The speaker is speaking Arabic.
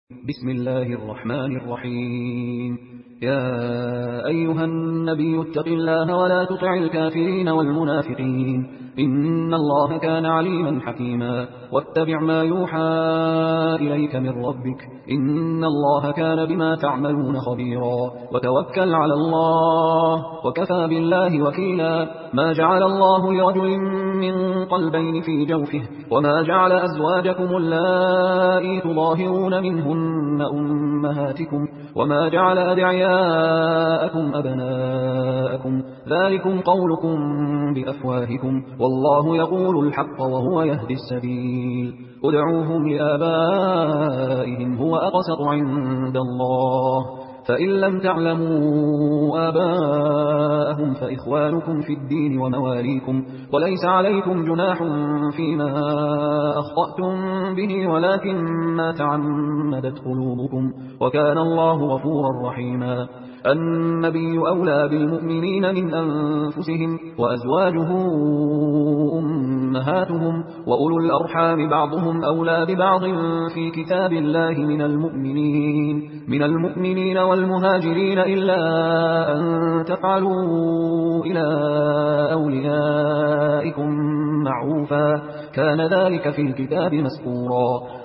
بسم الله الرحمن الرحيم. يا أيها النبي اتق الله ولا تطع الكافرين والمنافقين، إن الله كان عليما حكيما. واتبع ما يوحى إليك من ربك، إن الله كان بما تعملون خبيرا. وتوكل على الله وكفى بالله وكيلا. ما جعل الله لرجل من قلبين في جوفه، وما جعل أزواجكم اللائي تظاهرون منهن أمهاتكم، وما جعل أدعياءكم أبناءكم، ذلكم قولكم بأفواهكم، والله يقول الحق وهو يهدي السبيل. ادعوهم لآبائهم هو أقسط عند الله، فإن لم تعلموا آباءهم فإخوانكم في الدين ومواليكم، وليس عليكم جناح فيما أخطأتم به ولكن ما تعمدت قلوبكم، وكان الله غفورا رحيما. النبي أولى بالمؤمنين من أنفسهم، وأزواجه أمهاتهم، وأولو الأرحام بعضهم أولى ببعض في كتاب الله من المؤمنين والمهاجرين إلا أن تفعلوا إلى أوليائكم معروفا، كان ذلك في الكتاب مسطورا.